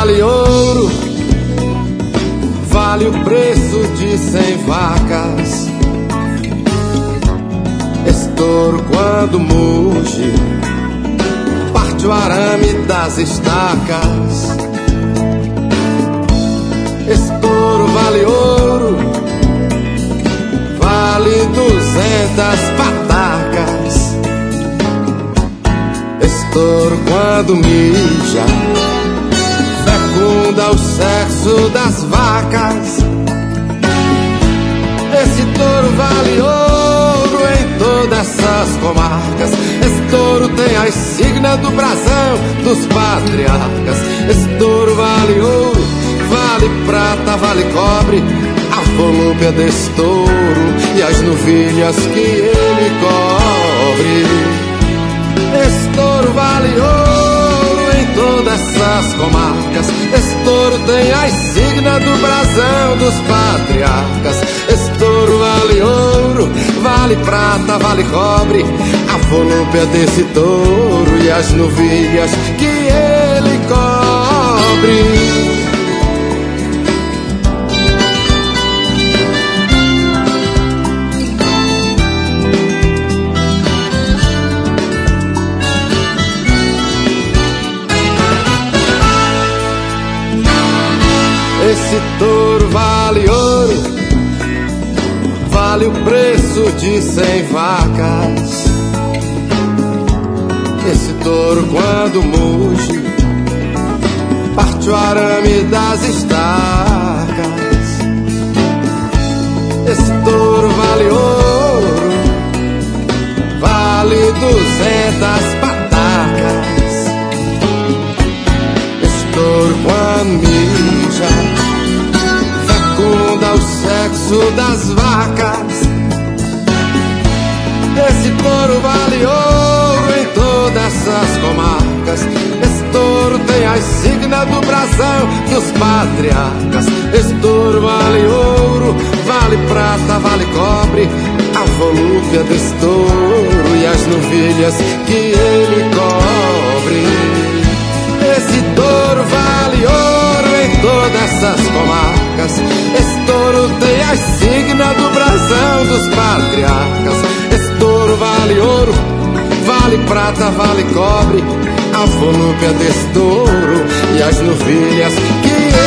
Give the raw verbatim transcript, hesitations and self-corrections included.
vale ouro, vale o preço de cem vacas. Estouro quando muge, parte o arame das estacas. Estouro vale ouro, vale duzentas patacas. Estouro quando mija, fecunda o sexo das vacas. Esse touro vale ouro em todas essas comarcas. Esse touro tem a insígnia do brasão dos patriarcas. Esse touro vale ouro, vale prata, vale cobre, a volúpia desse touro e as novilhas que ele cobre. Esse touro vale ouro em todas essas comarcas. Esse touro tem a insígnia do brasão dos patriarcas. Esse touro vale ouro, vale prata, vale cobre, a volúpia desse touro e as novilhas que ele cobre. Esse touro vale ouro, vale o preço de cem vacas. Esse touro quando muge, parte o arame das estacas. Esse touro vale ouro, vale duzentas patacas. Esse touro quando mija, fecunda o sexo das vacas. Esse touro vale ouro em todas essas comarcas. Esse touro tem a insígnia do brasão dos patriarcas. Esse touro vale ouro, vale prata, vale cobre, a volúpia desse touro e as novilhas que ele cobre. Esse touro vale ouro em todas essas comarcas. Esse touro tem a insígnia do brasão dos patriarcas. Esse touro vale ouro, vale prata, vale cobre, a volúpia desse touro e as novilhas que